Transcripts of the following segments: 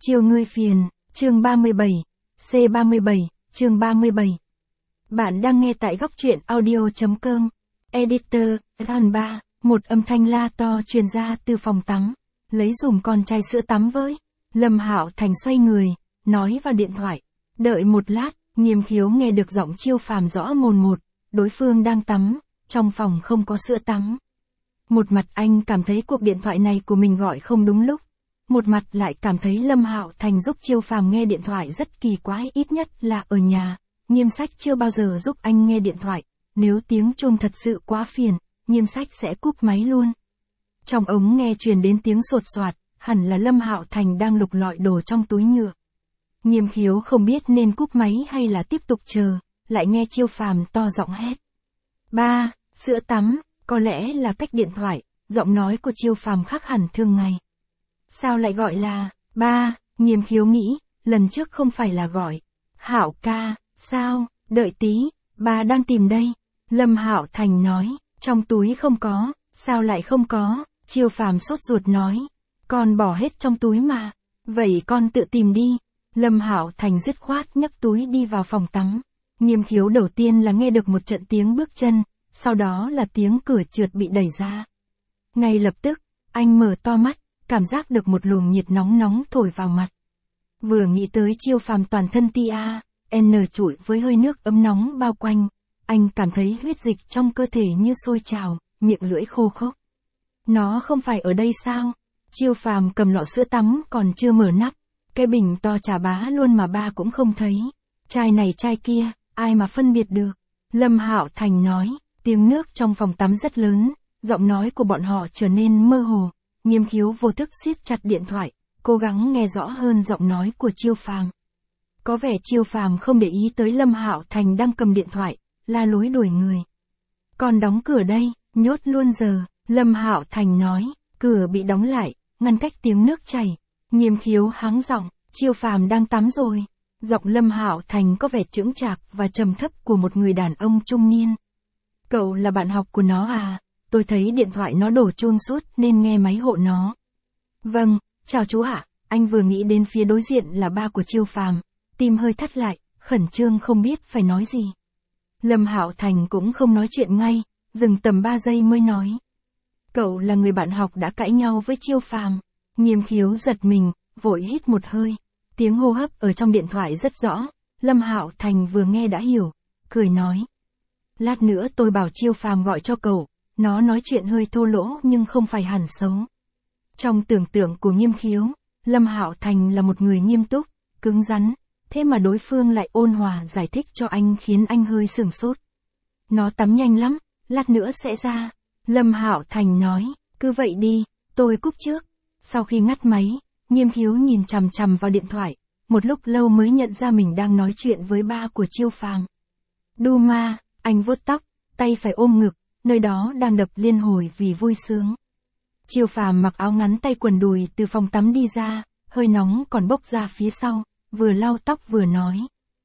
Chiều ngươi phiền, chương 37, C37, chương 37. Bạn đang nghe tại góc truyện audio.com. Editor, Ran 3, một âm thanh la to truyền ra từ phòng tắm. Lấy dùm con chai sữa tắm với. Lâm Hạo Thành xoay người, nói vào điện thoại. Đợi một lát, Nghiêm Khiếu nghe được giọng Chiêu Phàm rõ mồn một. Đối phương đang tắm, trong phòng không có sữa tắm. Một mặt anh cảm thấy cuộc điện thoại này của mình gọi không đúng lúc. Một mặt lại cảm thấy Lâm Hạo Thành giúp Chiêu Phàm nghe điện thoại rất kỳ quái, ít nhất là ở nhà. Nghiêm Sách chưa bao giờ giúp anh nghe điện thoại. Nếu tiếng chuông thật sự quá phiền, Nghiêm Sách sẽ cúp máy luôn. Trong ống nghe truyền đến tiếng sột soạt, hẳn là Lâm Hạo Thành đang lục lọi đồ trong túi nhựa. Nghiêm Khiếu không biết nên cúp máy hay là tiếp tục chờ, lại nghe Chiêu Phàm to giọng hét. Ba, sữa tắm, có lẽ là cách điện thoại, giọng nói của Chiêu Phàm khác hẳn thường ngày. Sao lại gọi là, ba, Nghiêm Khiếu nghĩ, lần trước không phải là gọi. Hạo ca, sao, đợi tí, ba đang tìm đây. Lâm Hạo Thành nói, trong túi không có, sao lại không có, Chiêu Phàm sốt ruột nói. Con bỏ hết trong túi mà, vậy con tự tìm đi. Lâm Hạo Thành dứt khoát nhấc túi đi vào phòng tắm. Nghiêm Khiếu đầu tiên là nghe được một trận tiếng bước chân, sau đó là tiếng cửa trượt bị đẩy ra. Ngay lập tức, anh mở to mắt, cảm giác được một luồng nhiệt nóng nóng thổi vào mặt. Vừa nghĩ tới Chiêu Phàm toàn thân tia, trụi với hơi nước ấm nóng bao quanh, anh cảm thấy huyết dịch trong cơ thể như sôi trào, miệng lưỡi khô khốc. Nó không phải ở đây sao? Chiêu Phàm cầm lọ sữa tắm còn chưa mở nắp, cái bình to chà bá luôn mà ba cũng không thấy. Chai này chai kia, ai mà phân biệt được? Lâm Hạo Thành nói, tiếng nước trong phòng tắm rất lớn, giọng nói của bọn họ trở nên mơ hồ. Nghiêm Khiếu vô thức siết chặt điện thoại, cố gắng nghe rõ hơn giọng nói của Chiêu Phàm. Có vẻ Chiêu Phàm không để ý tới Lâm Hạo Thành đang cầm điện thoại, la lối đuổi người. Còn đóng cửa đây, nhốt luôn giờ, Lâm Hạo Thành nói, cửa bị đóng lại, ngăn cách tiếng nước chảy. Nghiêm Khiếu hắng giọng, Chiêu Phàm đang tắm rồi. Giọng Lâm Hạo Thành có vẻ chững chạc và trầm thấp của một người đàn ông trung niên. Cậu là bạn học của nó à? Tôi thấy điện thoại nó đổ chuông suốt nên nghe máy hộ nó. Vâng, chào chú ạ. Anh vừa nghĩ đến phía đối diện là ba của Chiêu Phàm, tim hơi thắt lại, khẩn trương không biết phải nói gì. Lâm Hạo Thành cũng không nói chuyện ngay, dừng tầm 3 giây mới nói. Cậu là người bạn học đã cãi nhau với Chiêu Phàm. Nghiêm Khiếu giật mình, vội hít một hơi. Tiếng hô hấp ở trong điện thoại rất rõ, Lâm Hạo Thành vừa nghe đã hiểu, cười nói. Lát nữa tôi bảo Chiêu Phàm gọi cho cậu, nó nói chuyện hơi thô lỗ nhưng không phải hẳn xấu. Trong tưởng tượng của Nghiêm Khiếu, Lâm Hạo Thành là một người nghiêm túc, cứng rắn, thế mà đối phương lại ôn hòa giải thích cho anh khiến anh hơi sửng sốt. Nó tắm nhanh lắm, lát nữa sẽ ra. Lâm Hạo Thành nói, cứ vậy đi, tôi cúp trước. Sau khi ngắt máy, Nghiêm Khiếu nhìn chằm chằm vào điện thoại, một lúc lâu mới nhận ra mình đang nói chuyện với ba của Chiêu Phàm. Đu ma, anh vuốt tóc, tay phải ôm ngực, nơi đó đang đập liên hồi vì vui sướng. Chiêu Phàm mặc áo ngắn tay quần đùi từ phòng tắm đi ra, hơi nóng còn bốc ra phía sau, vừa lau tóc vừa nói.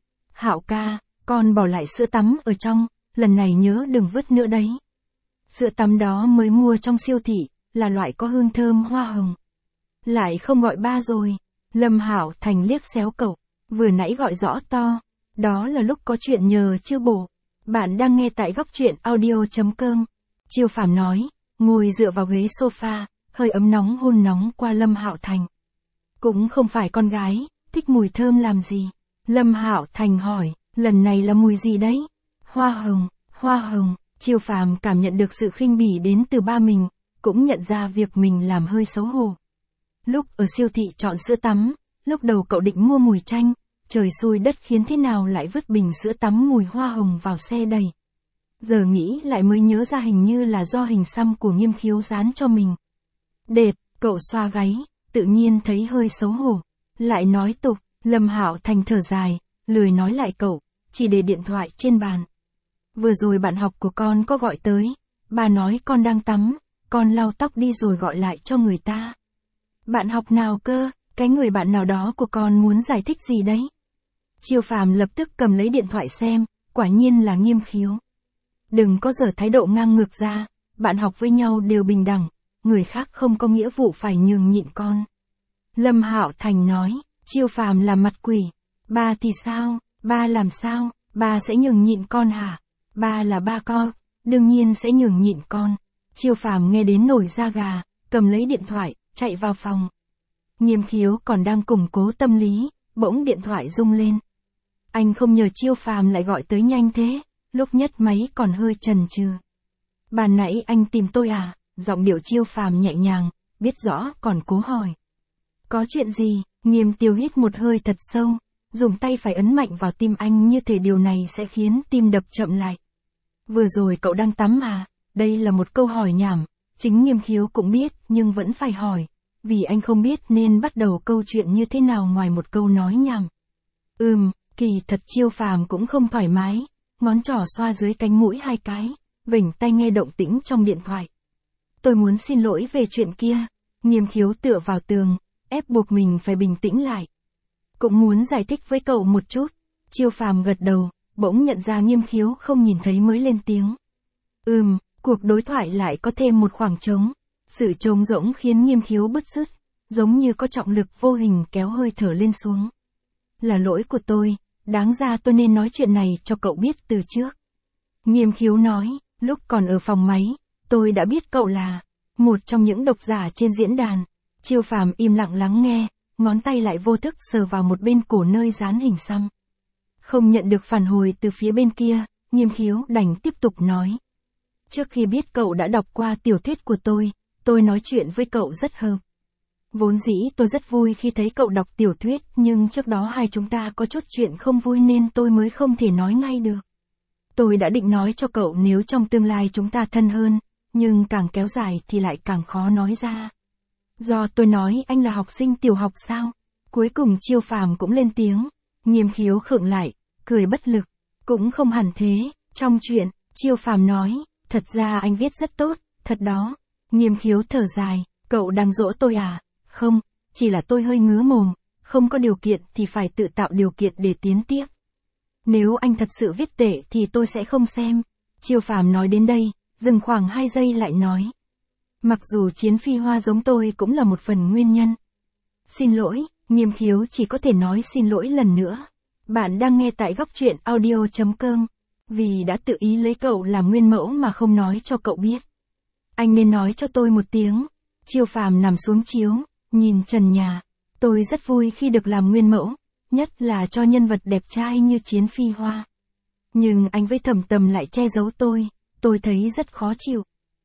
Hạo ca, con bỏ lại sữa tắm ở trong, lần này nhớ đừng vứt nữa đấy. Sữa tắm đó mới mua trong siêu thị, là loại có hương thơm hoa hồng. Lại không gọi ba rồi. Lâm Hạo Thành liếc xéo cậu, vừa nãy gọi rõ to. Đó là lúc có chuyện nhờ chưa bổ. Bạn đang nghe tại góc truyện audio.com. Chiêu Phàm nói, ngồi dựa vào ghế sofa, hơi ấm nóng hôn nóng qua Lâm Hạo Thành. Cũng không phải con gái, thích mùi thơm làm gì? Lâm Hạo Thành hỏi, lần này là mùi gì đấy? Hoa hồng, hoa hồng. Chiêu Phàm cảm nhận được sự khinh bỉ đến từ ba mình, cũng nhận ra việc mình làm hơi xấu hổ. Lúc ở siêu thị chọn sữa tắm, lúc đầu cậu định mua mùi chanh, trời xui đất khiến thế nào lại vứt bình sữa tắm mùi hoa hồng vào xe đầy. Giờ nghĩ lại mới nhớ ra hình như là do hình xăm của Nghiêm Khiếu dán cho mình. Đệt, cậu xoa gáy, tự nhiên thấy hơi xấu hổ. Lại nói tục, Lâm Hạo Thành thở dài, lười nói lại cậu, chỉ để điện thoại trên bàn. Vừa rồi bạn học của con có gọi tới, bà nói con đang tắm, con lau tóc đi rồi gọi lại cho người ta. Bạn học nào cơ, cái người bạn nào đó của con muốn giải thích gì đấy? Chiêu Phàm lập tức cầm lấy điện thoại xem, quả nhiên là Nghiêm Khiếu. Đừng có giở thái độ ngang ngược ra, bạn học với nhau đều bình đẳng, người khác không có nghĩa vụ phải nhường nhịn con. Lâm Hạo Thành nói, Chiêu Phàm làm mặt quỷ. Ba thì sao, ba làm sao, ba sẽ nhường nhịn con hả? Ba là ba con, đương nhiên sẽ nhường nhịn con. Chiêu Phàm nghe đến nổi da gà, cầm lấy điện thoại, chạy vào phòng. Nghiêm Khiếu còn đang củng cố tâm lý, bỗng điện thoại rung lên. Anh không ngờ Chiêu Phàm lại gọi tới nhanh thế, lúc nhấc máy còn hơi chần chừ. Ban nãy anh tìm tôi à? Giọng điệu Chiêu Phàm nhẹ nhàng, biết rõ còn cố hỏi. Có chuyện gì? Nghiêm Tiêu hít một hơi thật sâu, dùng tay phải ấn mạnh vào tim anh như thể điều này sẽ khiến tim đập chậm lại. Vừa rồi cậu đang tắm à? Đây là một câu hỏi nhảm, chính Nghiêm Khiếu cũng biết nhưng vẫn phải hỏi, vì anh không biết nên bắt đầu câu chuyện như thế nào ngoài một câu nói nhảm. Kỳ thật Chiêu Phàm cũng không thoải mái, ngón trỏ xoa dưới cánh mũi 2 cái, vểnh tai nghe động tĩnh trong điện thoại. Tôi muốn xin lỗi về chuyện kia. Nghiêm Khiếu tựa vào tường, ép buộc mình phải bình tĩnh lại. Cũng muốn giải thích với cậu một chút. Chiêu Phàm gật đầu, bỗng nhận ra Nghiêm Khiếu không nhìn thấy mới lên tiếng. Cuộc đối thoại lại có thêm một khoảng trống. Sự trống rỗng khiến Nghiêm Khiếu bứt rứt, giống như có trọng lực vô hình kéo hơi thở lên xuống. Là lỗi của tôi, đáng ra tôi nên nói chuyện này cho cậu biết từ trước. Nghiêm Khiếu nói, lúc còn ở phòng máy, tôi đã biết cậu là một trong những độc giả trên diễn đàn. Chiêu Phàm im lặng lắng nghe, ngón tay lại vô thức sờ vào một bên cổ nơi dán hình xăm. Không nhận được phản hồi từ phía bên kia, Nghiêm Khiếu đành tiếp tục nói. Trước khi biết cậu đã đọc qua tiểu thuyết của tôi nói chuyện với cậu rất hợp. Vốn dĩ tôi rất vui khi thấy cậu đọc tiểu thuyết, nhưng trước đó hai chúng ta có chút chuyện không vui nên tôi mới không thể nói ngay được. Tôi đã định nói cho cậu nếu trong tương lai chúng ta thân hơn, nhưng càng kéo dài thì lại càng khó nói ra. Do tôi nói anh là học sinh tiểu học sao? Cuối cùng Chiêu Phàm cũng lên tiếng. Nghiêm Khiếu khựng lại, cười bất lực. Cũng không hẳn thế, trong chuyện, Chiêu Phàm nói, thật ra anh viết rất tốt, thật đó. Nghiêm Khiếu thở dài, cậu đang dỗ tôi à? Không, chỉ là tôi hơi ngứa mồm, không có điều kiện thì phải tự tạo điều kiện để tiến tiếp. Nếu anh thật sự viết tệ thì tôi sẽ không xem. Chiêu Phàm nói đến đây, dừng khoảng 2 giây lại nói. Mặc dù Chiến Phi Hoa giống tôi cũng là một phần nguyên nhân. Xin lỗi, Nghiêm Khiếu chỉ có thể nói xin lỗi lần nữa. Bạn đang nghe tại góc truyện audio.com. Vì đã tự ý lấy cậu làm nguyên mẫu mà không nói cho cậu biết. Anh nên nói cho tôi một tiếng. Chiêu Phàm nằm xuống chiếu, nhìn trần nhà. Tôi rất vui khi được làm nguyên mẫu, nhất là cho nhân vật đẹp trai như Chiến Phi Hoa. Nhưng anh với Thẩm Tầm lại che giấu tôi thấy rất khó chịu.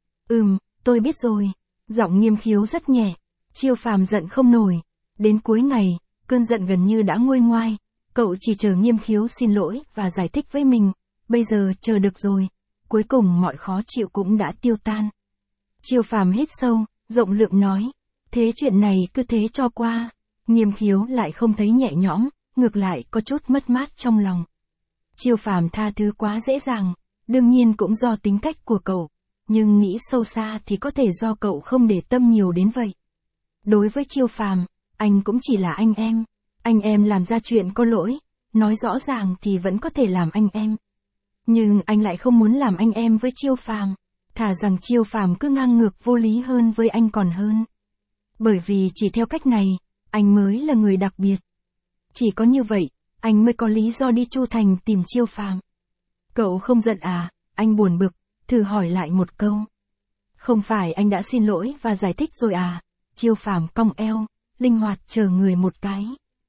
Tôi biết rồi. Giọng Nghiêm Khiếu rất nhẹ. Chiêu Phàm giận không nổi. Đến cuối ngày, cơn giận gần như đã nguôi ngoai. Cậu chỉ chờ Nghiêm Khiếu xin lỗi và giải thích với mình. Bây giờ chờ được rồi. Cuối cùng mọi khó chịu cũng đã tiêu tan. Chiêu Phàm hít sâu, rộng lượng nói. Thế chuyện này cứ thế cho qua. Nghiêm Khiếu lại không thấy nhẹ nhõm, ngược lại có chút mất mát trong lòng. Chiêu Phàm tha thứ quá dễ dàng, đương nhiên cũng do tính cách của cậu. Nhưng nghĩ sâu xa thì có thể do cậu không để tâm nhiều đến vậy. Đối với Chiêu Phàm, anh cũng chỉ là anh em. Anh em làm ra chuyện có lỗi, nói rõ ràng thì vẫn có thể làm anh em. Nhưng anh lại không muốn làm anh em với Chiêu Phàm, thà rằng Chiêu Phàm cứ ngang ngược vô lý hơn với anh còn hơn. Bởi vì chỉ theo cách này, anh mới là người đặc biệt. Chỉ có như vậy, anh mới có lý do đi Chu Thành tìm Chiêu Phàm. Cậu không giận à? Anh buồn bực, thử hỏi lại một câu. Không phải anh đã xin lỗi và giải thích rồi à? Chiêu Phàm cong eo, linh hoạt chờ người một cái.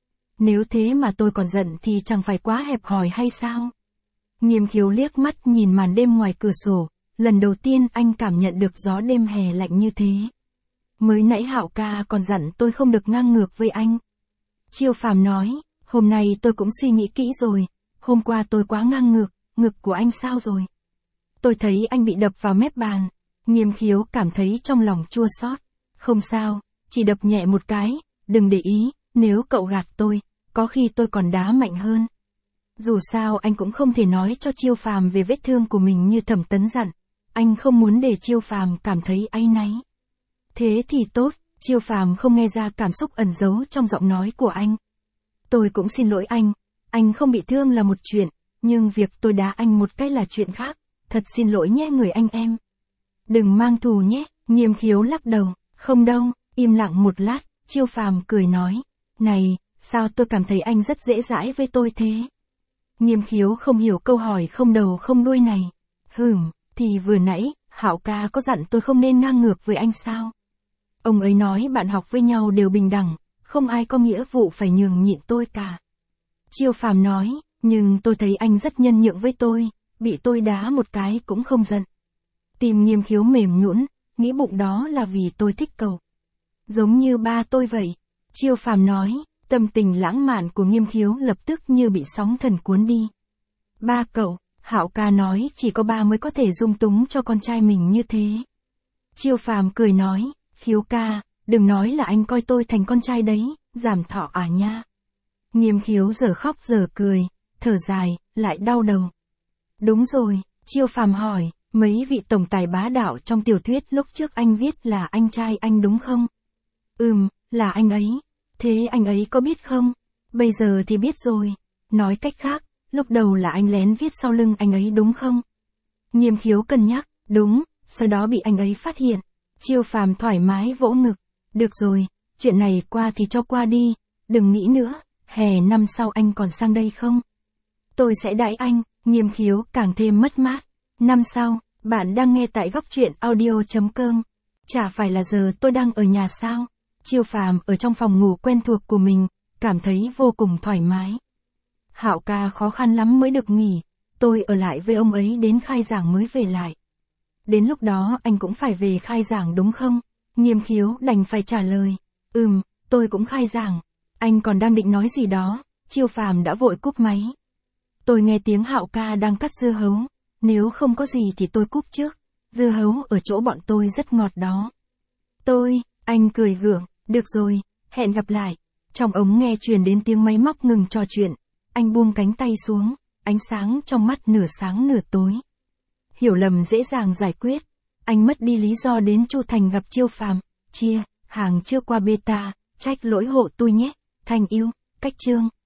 Nếu thế mà tôi còn giận thì chẳng phải quá hẹp hòi hay sao? Nghiêm Khiếu liếc mắt nhìn màn đêm ngoài cửa sổ, lần đầu tiên anh cảm nhận được gió đêm hè lạnh như thế. Mới nãy Hạo ca còn dặn tôi không được ngang ngược với anh. Chiêu Phàm nói, hôm nay tôi cũng suy nghĩ kỹ rồi, hôm qua tôi quá ngang ngược, ngực của anh sao rồi? Tôi thấy anh bị đập vào mép bàn. Nghiêm Khiếu cảm thấy trong lòng chua xót. Không sao, chỉ đập nhẹ một cái, đừng để ý, nếu cậu gạt tôi, có khi tôi còn đá mạnh hơn. Dù sao anh cũng không thể nói cho Chiêu Phàm về vết thương của mình như Thẩm Tấn dặn. Anh không muốn để Chiêu Phàm cảm thấy áy náy. Thế thì tốt, Chiêu Phàm không nghe ra cảm xúc ẩn giấu trong giọng nói của anh. Tôi cũng xin lỗi anh không bị thương là một chuyện, nhưng việc tôi đá anh một cái là chuyện khác. Thật xin lỗi nhé người anh em. Đừng mang thù nhé. Nghiêm Khiếu lắc đầu, không đâu. Im lặng một lát, Chiêu Phàm cười nói, này, Sao tôi cảm thấy anh rất dễ dãi với tôi thế? Nghiêm Khiếu không hiểu câu hỏi không đầu không đuôi này. Thì vừa nãy, Hạo ca có dặn tôi không nên ngang ngược với anh sao? Ông ấy nói bạn học với nhau đều bình đẳng, không ai có nghĩa vụ phải nhường nhịn tôi cả. Chiêu Phàm nói, nhưng tôi thấy anh rất nhân nhượng với tôi, bị tôi đá một cái cũng không giận. Tim Nghiêm Khiếu mềm nhũn, nghĩ bụng đó là vì tôi thích cậu. Giống như ba tôi vậy. Chiêu Phàm nói, tâm tình lãng mạn của Nghiêm Khiếu lập tức như bị sóng thần cuốn đi. Ba cậu, Hạo ca nói chỉ có ba mới có thể dung túng cho con trai mình như thế. Chiêu Phàm cười nói, Khiếu ca, đừng nói là anh coi tôi thành con trai đấy, giảm thọ à nha. Nghiêm Khiếu giờ khóc giờ cười, thở dài, lại đau đầu. Đúng rồi, Chiêu Phàm hỏi, mấy vị tổng tài bá đạo trong tiểu thuyết lúc trước anh viết là anh trai anh đúng không? Là anh ấy. Thế anh ấy có biết không? Bây giờ thì biết rồi. Nói cách khác, lúc đầu là anh lén viết sau lưng anh ấy đúng không? Nghiêm Khiếu cân nhắc, đúng, sau đó bị anh ấy phát hiện. Chiêu Phàm thoải mái vỗ ngực. Được rồi, chuyện này qua thì cho qua đi, đừng nghĩ nữa, hè năm sau anh còn sang đây không? Tôi sẽ đãi anh. Nghiêm Khiếu càng thêm mất mát. Năm sau, bạn đang nghe tại góc truyện audio.com. Chả phải là giờ tôi đang ở nhà sao? Chiêu Phàm ở trong phòng ngủ quen thuộc của mình, cảm thấy vô cùng thoải mái. Hạo ca khó khăn lắm mới được nghỉ, tôi ở lại với ông ấy đến khai giảng mới về lại. Đến lúc đó anh cũng phải về khai giảng đúng không? Nghiêm Khiếu đành phải trả lời. Tôi cũng khai giảng. Anh còn đang định nói gì đó, Chiêu Phàm đã vội cúp máy. Tôi nghe tiếng Hạo ca đang cắt dưa hấu, nếu không có gì thì tôi cúp trước, dưa hấu ở chỗ bọn tôi rất ngọt đó. Anh cười gượng, được rồi, hẹn gặp lại. Trong ống nghe truyền đến tiếng máy móc ngừng trò chuyện, anh buông cánh tay xuống, ánh sáng trong mắt nửa sáng nửa tối. Hiểu lầm dễ dàng giải quyết, anh mất đi lý do đến Chu Thành gặp Chiêu Phàm, hàng chưa qua beta, trách lỗi hộ tôi nhé, Thành yêu, cách chương.